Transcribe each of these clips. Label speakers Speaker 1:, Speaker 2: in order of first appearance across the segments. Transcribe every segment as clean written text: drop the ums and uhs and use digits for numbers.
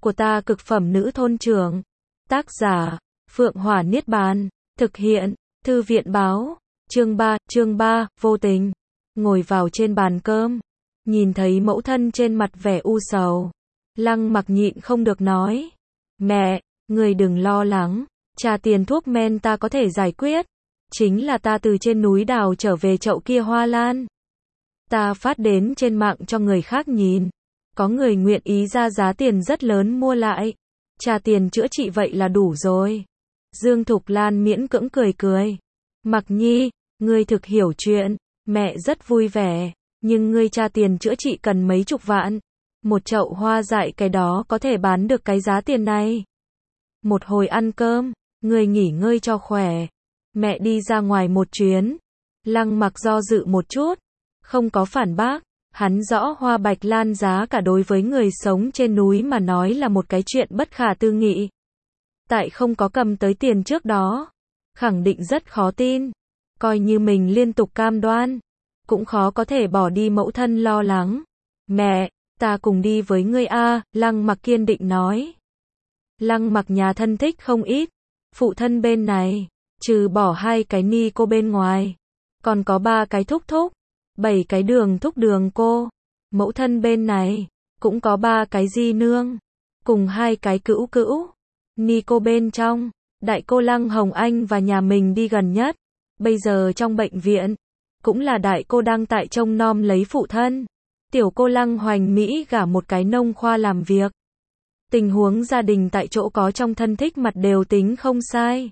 Speaker 1: của ta cực phẩm nữ thôn trưởng. Tác giả, Phượng Hỏa Niết Bàn. Thực hiện, Thư viện báo. Chương 3, vô tình. Ngồi vào trên bàn cơm. Nhìn thấy mẫu thân trên mặt vẻ u sầu. Lăng Mặc nhịn không được nói. Mẹ, người đừng lo lắng. Trả tiền thuốc men ta có thể giải quyết. Chính là ta từ trên núi đào trở về chậu kia hoa lan. Ta phát đến trên mạng cho người khác nhìn. Có người nguyện ý ra giá tiền rất lớn mua lại. Trả tiền chữa trị vậy là đủ rồi. Dương Thục Lan miễn cưỡng cười. Mặc Nhi, ngươi thực hiểu chuyện. Mẹ rất vui vẻ. Nhưng ngươi trả tiền chữa trị cần mấy chục vạn. Một chậu hoa dại cái đó có thể bán được cái giá tiền này. Một hồi ăn cơm, ngươi nghỉ ngơi cho khỏe. Mẹ đi ra ngoài một chuyến. Lăng Mặc do dự một chút. Không có phản bác. Hắn rõ hoa bạch lan giá cả đối với người sống trên núi mà nói là một cái chuyện bất khả tư nghị. Tại không có cầm tới tiền trước đó. Khẳng định rất khó tin. Coi như mình liên tục cam đoan. Cũng khó có thể bỏ đi mẫu thân lo lắng. Mẹ, ta cùng đi với ngươi a, Lăng Mặc kiên định nói. Lăng Mặc nhà thân thích không ít. Phụ thân bên này, trừ bỏ 2 cái ni cô bên ngoài. Còn có 3 cái thúc thúc. 7 cái đường thúc đường cô. Mẫu thân bên này, cũng có 3 cái di nương. Cùng 2 cái cữu cữu. Ni cô bên trong, đại cô Lăng Hồng Anh và nhà mình đi gần nhất. Bây giờ trong bệnh viện, cũng là đại cô đang tại trông nom lấy phụ thân. Tiểu cô Lăng Hoành Mỹ gả một cái nông khoa làm việc. Tình huống gia đình tại chỗ có trong thân thích mặt đều tính không sai.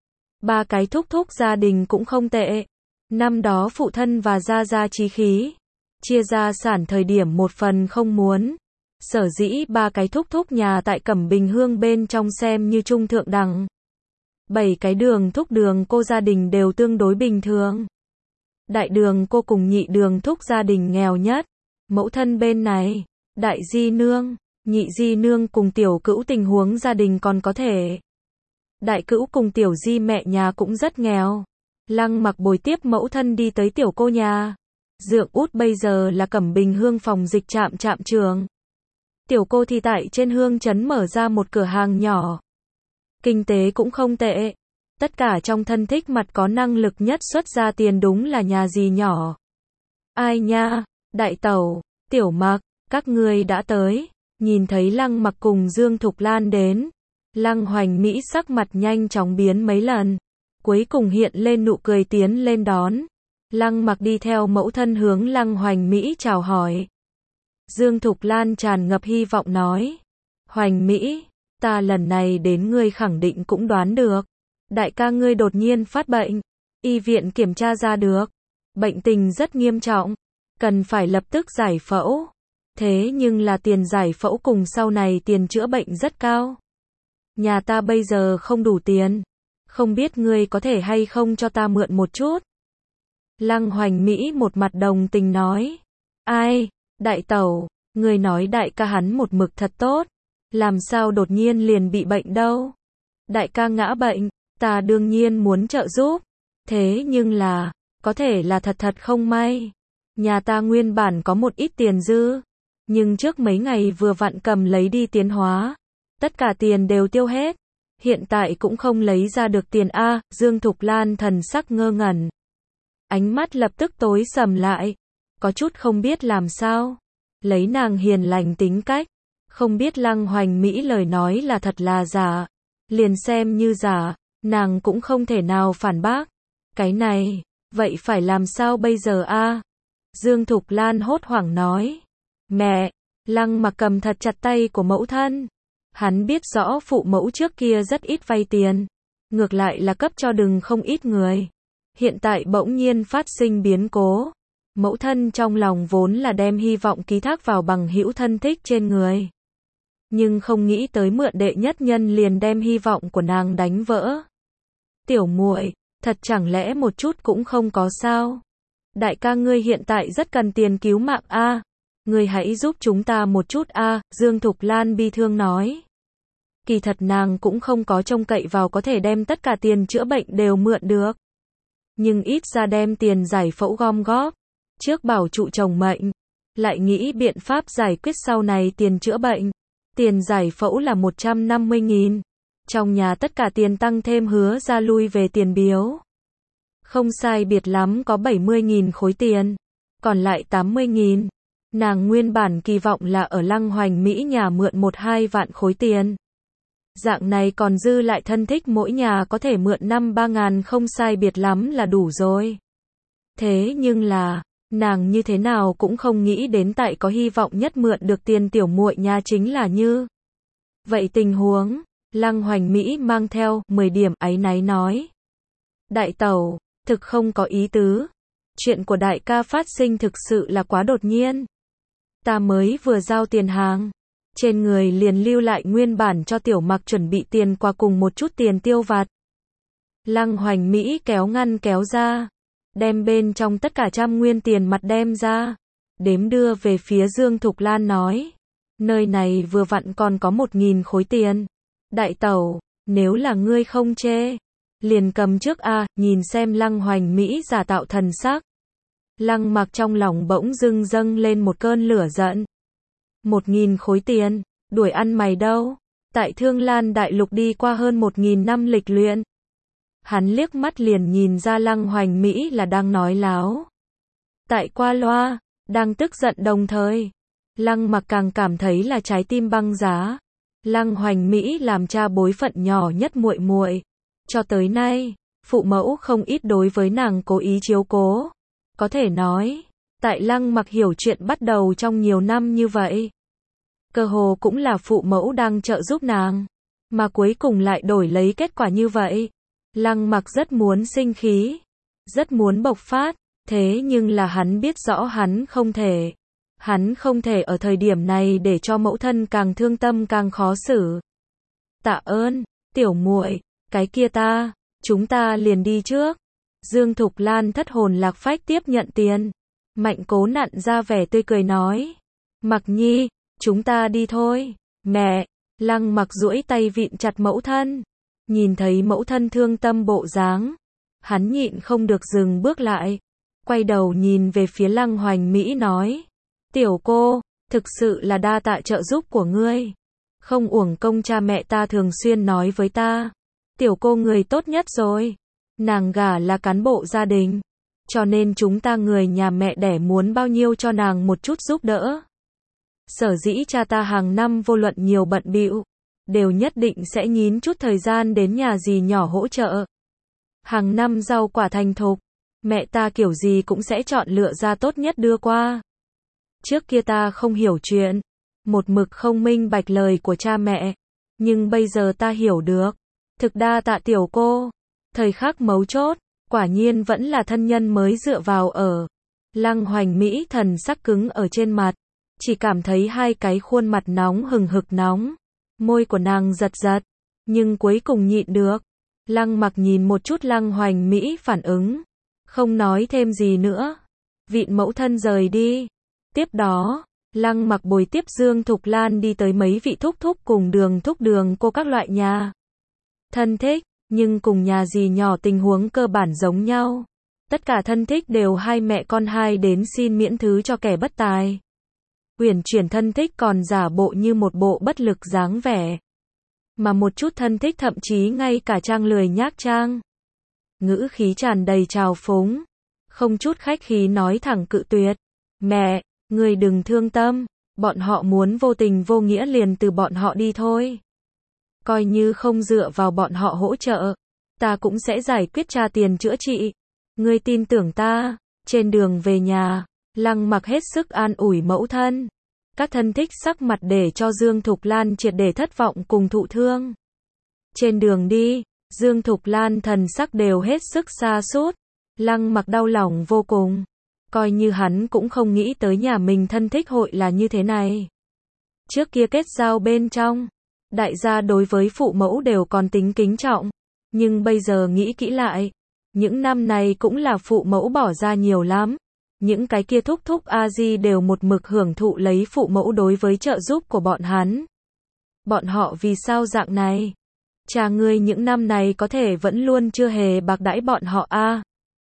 Speaker 1: 3 cái thúc thúc gia đình cũng không tệ. Năm đó phụ thân và gia gia chí khí. Chia gia sản thời điểm một phần không muốn. Sở dĩ 3 cái thúc thúc nhà tại Cẩm Bình Hương bên trong xem như trung thượng đẳng. 7 cái đường thúc đường cô gia đình đều tương đối bình thường. Đại đường cô cùng nhị đường thúc gia đình nghèo nhất. Mẫu thân bên này, đại di nương, nhị di nương cùng tiểu cữu tình huống gia đình còn có thể. Đại cữu cùng tiểu di mẹ nhà cũng rất nghèo. Lăng Mặc bồi tiếp mẫu thân đi tới tiểu cô nhà. Dượng út bây giờ là Cẩm Bình Hương phòng dịch trạm trường. Tiểu cô thì tại trên Hương trấn mở ra một cửa hàng nhỏ. Kinh tế cũng không tệ. Tất cả trong thân thích mặt có năng lực nhất xuất ra tiền đúng là nhà dì nhỏ. Ai nha, đại tẩu, tiểu Mặc, các ngươi đã tới. Nhìn thấy Lăng Mặc cùng Dương Thục Lan đến. Lăng Hoành Mỹ sắc mặt nhanh chóng biến mấy lần. Cuối cùng hiện lên nụ cười tiến lên đón. Lăng Mặc đi theo mẫu thân hướng Lăng Hoành Mỹ chào hỏi. Dương Thục Lan tràn ngập hy vọng nói. Hoành Mỹ, ta lần này đến ngươi khẳng định cũng đoán được. Đại ca ngươi đột nhiên phát bệnh. Y viện kiểm tra ra được. Bệnh tình rất nghiêm trọng. Cần phải lập tức giải phẫu. Thế nhưng là tiền giải phẫu cùng sau này tiền chữa bệnh rất cao. Nhà ta bây giờ không đủ tiền. Không biết ngươi có thể hay không cho ta mượn một chút. Lăng Hoành Mỹ một mặt đồng tình nói. Ai, đại tẩu, ngươi nói đại ca hắn một mực thật tốt. Làm sao đột nhiên liền bị bệnh đâu. Đại ca ngã bệnh, ta đương nhiên muốn trợ giúp. Thế nhưng là, có thể là thật không may. Nhà ta nguyên bản có một ít tiền dư. Nhưng trước mấy ngày vừa vặn cầm lấy đi tiến hóa. Tất cả tiền đều tiêu hết. Hiện tại cũng không lấy ra được tiền a. Dương Thục Lan thần sắc ngơ ngẩn. Ánh mắt lập tức tối sầm lại. Có chút không biết làm sao. Lấy nàng hiền lành tính cách. Không biết Lăng Hoành Mỹ lời nói là thật là giả. Liền xem như giả. Nàng cũng không thể nào phản bác. Cái này, vậy phải làm sao bây giờ a? Dương Thục Lan hốt hoảng nói. Mẹ, Lăng Mặc cầm thật chặt tay của mẫu thân. Hắn biết rõ phụ mẫu trước kia rất ít vay tiền. Ngược lại là cấp cho đừng không ít người. Hiện tại bỗng nhiên phát sinh biến cố. Mẫu thân trong lòng vốn là đem hy vọng ký thác vào bằng hữu thân thích trên người. Nhưng không nghĩ tới mượn đệ nhất nhân liền đem hy vọng của nàng đánh vỡ. Tiểu muội, thật chẳng lẽ một chút cũng không có sao? Đại ca ngươi hiện tại rất cần tiền cứu mạng a. Ngươi hãy giúp chúng ta một chút a, Dương Thục Lan bi thương nói. Kỳ thật nàng cũng không có trông cậy vào có thể đem tất cả tiền chữa bệnh đều mượn được. Nhưng ít ra đem tiền giải phẫu gom góp. Trước bảo trụ chồng mệnh. Lại nghĩ biện pháp giải quyết sau này tiền chữa bệnh. Tiền giải phẫu là 150.000. Trong nhà tất cả tiền tăng thêm hứa ra lui về tiền biếu. Không sai biệt lắm có 70.000 khối tiền. Còn lại 80.000. Nàng nguyên bản kỳ vọng là ở Lăng Hoành Mỹ nhà mượn 1-2 vạn khối tiền. Dạng này còn dư lại thân thích mỗi nhà có thể mượn 5-3 ngàn không sai biệt lắm là đủ rồi. Thế nhưng là, nàng như thế nào cũng không nghĩ đến tại có hy vọng nhất mượn được tiền tiểu muội nhà chính là như vậy tình huống. Lăng Hoành Mỹ mang theo 10 điểm áy náy nói. Đại tẩu, thực không có ý tứ. Chuyện của đại ca phát sinh thực sự là quá đột nhiên. Ta mới vừa giao tiền hàng. Trên người liền lưu lại nguyên bản cho tiểu mặc chuẩn bị tiền qua cùng một chút tiền tiêu vặt. Lăng Hoành Mỹ kéo ngăn kéo ra. Đem bên trong tất cả 100 nguyên tiền mặt đem ra. Đếm đưa về phía Dương Thục Lan nói. Nơi này vừa vặn còn có 1.000 khối tiền. Đại tẩu, nếu là ngươi không chê, liền cầm trước a, nhìn xem Lăng Hoành Mỹ giả tạo thần sắc. Lăng Mặc trong lòng bỗng dưng dâng lên một cơn lửa giận. 1.000 khối tiền, đuổi ăn mày đâu? Tại Thương Lan Đại Lục đi qua hơn 1.000 năm lịch luyện. Hắn liếc mắt liền nhìn ra Lăng Hoành Mỹ là đang nói láo. Tại qua loa, đang tức giận đồng thời. Lăng Mặc càng cảm thấy là trái tim băng giá. Lăng Hoành Mỹ làm cha bối phận nhỏ nhất muội muội, cho tới nay, phụ mẫu không ít đối với nàng cố ý chiếu cố. Có thể nói, tại Lăng Mặc hiểu chuyện bắt đầu trong nhiều năm như vậy, cơ hồ cũng là phụ mẫu đang trợ giúp nàng, mà cuối cùng lại đổi lấy kết quả như vậy. Lăng Mặc rất muốn sinh khí, rất muốn bộc phát, thế nhưng là hắn biết rõ hắn không thể. Hắn không thể ở thời điểm này để cho mẫu thân càng thương tâm càng khó xử. Tạ ơn, tiểu muội, cái kia chúng ta liền đi trước. Dương Thục Lan thất hồn lạc phách tiếp nhận tiền. Mạnh Cố nặn ra vẻ tươi cười nói. Mặc Nhi, chúng ta đi thôi. Mẹ, Lăng Mặc duỗi tay vịn chặt mẫu thân. Nhìn thấy mẫu thân thương tâm bộ dáng, hắn nhịn không được dừng bước lại. Quay đầu nhìn về phía Lăng Hoành Mỹ nói. Tiểu cô, thực sự là đa tạ trợ giúp của ngươi. Không uổng công cha mẹ ta thường xuyên nói với ta. Tiểu cô người tốt nhất rồi. Nàng gả là cán bộ gia đình. Cho nên chúng ta người nhà mẹ đẻ muốn bao nhiêu cho nàng một chút giúp đỡ. Sở dĩ cha ta hàng năm vô luận nhiều bận bịu, đều nhất định sẽ nhín chút thời gian đến nhà dì nhỏ hỗ trợ. Hàng năm rau quả thành thục, mẹ ta kiểu gì cũng sẽ chọn lựa ra tốt nhất đưa qua. Trước kia ta không hiểu chuyện, một mực không minh bạch lời của cha mẹ, nhưng bây giờ ta hiểu được. Thực đa tạ tiểu cô, thời khắc mấu chốt, quả nhiên vẫn là thân nhân mới dựa vào ở. Lăng Hoành Mỹ thần sắc cứng ở trên mặt, chỉ cảm thấy hai cái khuôn mặt nóng hừng hực nóng, môi của nàng giật giật, nhưng cuối cùng nhịn được. Lăng Mặc nhìn một chút Lăng Hoành Mỹ phản ứng, không nói thêm gì nữa, vịn mẫu thân rời đi. Tiếp đó, Lăng Mặc bồi tiếp Dương Thục Lan đi tới mấy vị thúc thúc cùng Đường thúc Đường cô các loại nhà thân thích, nhưng cùng nhà dì nhỏ tình huống cơ bản giống nhau. Tất cả thân thích đều hai mẹ con hai đến xin miễn thứ cho kẻ bất tài. Uyển chuyển thân thích còn giả bộ như một bộ bất lực dáng vẻ. Mà một chút thân thích thậm chí ngay cả trang lười nhác trang. Ngữ khí tràn đầy trào phúng, không chút khách khí nói thẳng cự tuyệt. Mẹ, người đừng thương tâm, bọn họ muốn vô tình vô nghĩa liền từ bọn họ đi thôi. Coi như không dựa vào bọn họ hỗ trợ, ta cũng sẽ giải quyết trả tiền chữa trị. Ngươi tin tưởng ta. Trên đường về nhà, Lăng Mặc hết sức an ủi mẫu thân. Các thân thích sắc mặt để cho Dương Thục Lan triệt để thất vọng cùng thụ thương. Trên đường đi, Dương Thục Lan thần sắc đều hết sức sa sút. Lăng Mặc đau lòng vô cùng. Coi như hắn cũng không nghĩ tới nhà mình thân thích hội là như thế này. Trước kia kết giao bên trong, đại gia đối với phụ mẫu đều còn tính kính trọng. Nhưng bây giờ nghĩ kỹ lại, những năm này cũng là phụ mẫu bỏ ra nhiều lắm. Những cái kia thúc thúc A-di đều một mực hưởng thụ lấy phụ mẫu đối với trợ giúp của bọn hắn. Bọn họ vì sao dạng này? Cha ngươi những năm này có thể vẫn luôn chưa hề bạc đãi bọn họ a?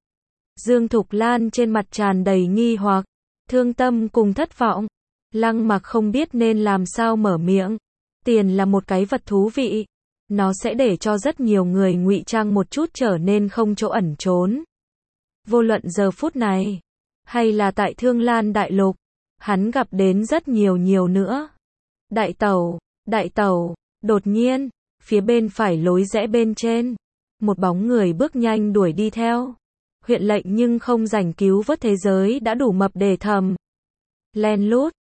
Speaker 1: Dương Thục Lan trên mặt tràn đầy nghi hoặc, thương tâm cùng thất vọng. Lăng Mặc không biết nên làm sao mở miệng. Tiền là một cái vật thú vị. Nó sẽ để cho rất nhiều người ngụy trang một chút trở nên không chỗ ẩn trốn. Vô luận giờ phút này, hay là tại Thương Lan Đại Lục, hắn gặp đến rất nhiều nữa. Đại tẩu, đột nhiên, phía bên phải lối rẽ bên trên, một bóng người bước nhanh đuổi đi theo. Huyện lệnh nhưng không rảnh cứu vớt thế giới đã đủ mập để thầm. Len lút,